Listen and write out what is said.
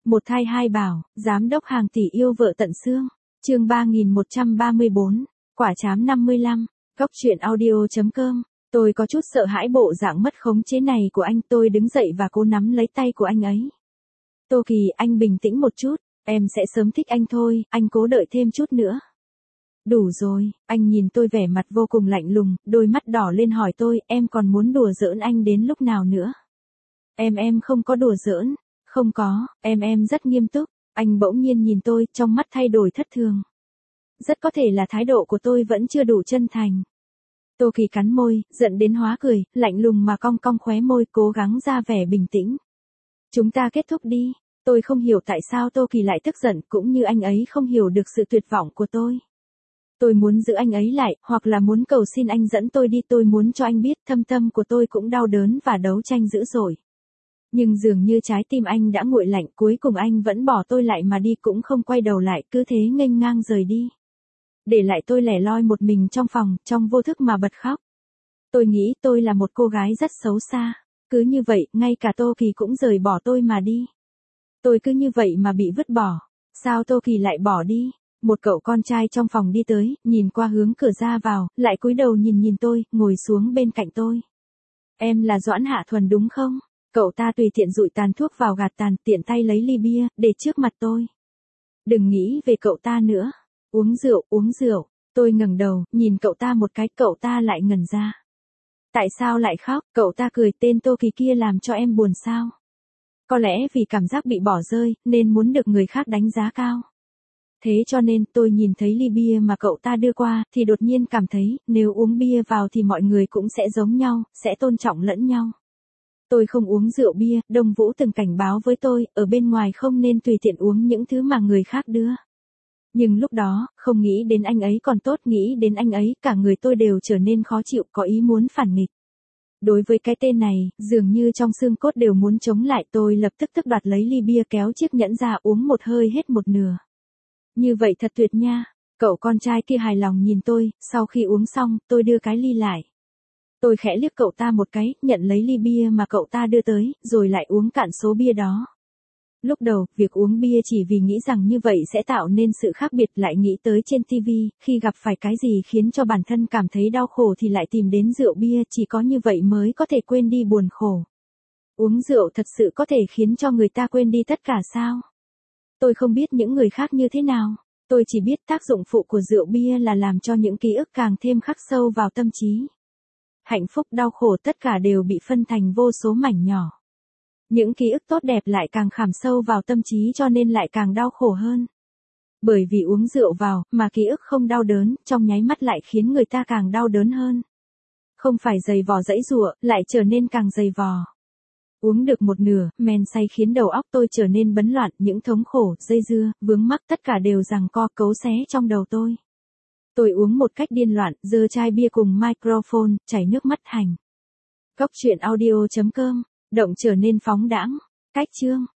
Một thai hai bảo, giám đốc hàng tỷ yêu vợ tận xương. Chương 3134, quả trám 55, góc truyện audio.com. Tôi có chút sợ hãi bộ dạng mất khống chế này của anh, tôi đứng dậy và cố nắm lấy tay của anh ấy. Tô Kỳ, anh bình tĩnh một chút, em sẽ sớm thích anh thôi, anh cố đợi thêm chút nữa. Đủ rồi, anh nhìn tôi vẻ mặt vô cùng lạnh lùng, đôi mắt đỏ lên hỏi tôi, em còn muốn đùa giỡn anh đến lúc nào nữa? Em không có đùa giỡn, không có, em rất nghiêm túc. Anh bỗng nhiên nhìn tôi, trong mắt thay đổi thất thường. Rất có thể là thái độ của tôi vẫn chưa đủ chân thành. Tô Kỳ cắn môi, giận đến hóa cười, lạnh lùng mà cong cong khóe môi, cố gắng ra vẻ bình tĩnh. Chúng ta kết thúc đi. Tôi không hiểu tại sao Tô Kỳ lại tức giận, cũng như anh ấy không hiểu được sự tuyệt vọng của tôi. Tôi muốn giữ anh ấy lại, hoặc là muốn cầu xin anh dẫn tôi đi, tôi muốn cho anh biết thâm tâm của tôi cũng đau đớn và đấu tranh dữ dội. Nhưng dường như trái tim anh đã nguội lạnh, cuối cùng anh vẫn bỏ tôi lại mà đi, cũng không quay đầu lại, cứ thế nghênh ngang rời đi. Để lại tôi lẻ loi một mình trong phòng, trong vô thức mà bật khóc. Tôi nghĩ tôi là một cô gái rất xấu xa. Cứ như vậy, ngay cả Tô Kỳ cũng rời bỏ tôi mà đi. Tôi cứ như vậy mà bị vứt bỏ. Sao Tô Kỳ lại bỏ đi? Một cậu con trai trong phòng đi tới, nhìn qua hướng cửa ra vào, lại cúi đầu nhìn tôi, ngồi xuống bên cạnh tôi. Em là Doãn Hạ Thuần đúng không? Cậu ta tùy tiện dụi tàn thuốc vào gạt tàn, tiện tay lấy ly bia, để trước mặt tôi. Đừng nghĩ về cậu ta nữa. Uống rượu. Tôi ngẩng đầu, nhìn cậu ta một cái, cậu ta lại ngẩn ra. Tại sao lại khóc? Cậu ta cười, tên Tô Kỳ kia làm cho em buồn sao? Có lẽ vì cảm giác bị bỏ rơi, nên muốn được người khác đánh giá cao. Thế cho nên tôi nhìn thấy ly bia mà cậu ta đưa qua, thì đột nhiên cảm thấy, nếu uống bia vào thì mọi người cũng sẽ giống nhau, sẽ tôn trọng lẫn nhau. Tôi không uống rượu bia, Đông Vũ từng cảnh báo với tôi, ở bên ngoài không nên tùy tiện uống những thứ mà người khác đưa. Nhưng lúc đó, không nghĩ đến anh ấy còn tốt, nghĩ đến anh ấy, cả người tôi đều trở nên khó chịu, có ý muốn phản nghịch. Đối với cái tên này, dường như trong xương cốt đều muốn chống lại, tôi lập tức đoạt lấy ly bia, kéo chiếc nhẫn ra, uống một hơi hết một nửa. Như vậy thật tuyệt nha. Cậu con trai kia hài lòng nhìn tôi, sau khi uống xong, tôi đưa cái ly lại. Tôi khẽ liếc cậu ta một cái, nhận lấy ly bia mà cậu ta đưa tới, rồi lại uống cạn số bia đó. Lúc đầu, việc uống bia chỉ vì nghĩ rằng như vậy sẽ tạo nên sự khác biệt, lại nghĩ tới trên TV, khi gặp phải cái gì khiến cho bản thân cảm thấy đau khổ thì lại tìm đến rượu bia, chỉ có như vậy mới có thể quên đi buồn khổ. Uống rượu thật sự có thể khiến cho người ta quên đi tất cả sao? Tôi không biết những người khác như thế nào, tôi chỉ biết tác dụng phụ của rượu bia là làm cho những ký ức càng thêm khắc sâu vào tâm trí. Hạnh phúc, đau khổ tất cả đều bị phân thành vô số mảnh nhỏ. Những ký ức tốt đẹp lại càng khảm sâu vào tâm trí cho nên lại càng đau khổ hơn. Bởi vì uống rượu vào, mà ký ức không đau đớn, trong nháy mắt lại khiến người ta càng đau đớn hơn. Không phải giày vò giãy giụa, lại trở nên càng giày vò. Uống được một nửa, men say khiến đầu óc tôi trở nên bấn loạn, những thống khổ, dây dưa, vướng mắc tất cả đều giằng co cấu xé trong đầu tôi. Tôi uống một cách điên loạn, giơ chai bia cùng microphone, chảy nước mắt hành. Góc truyện audio.com, động trở nên phóng đãng. Cách chương.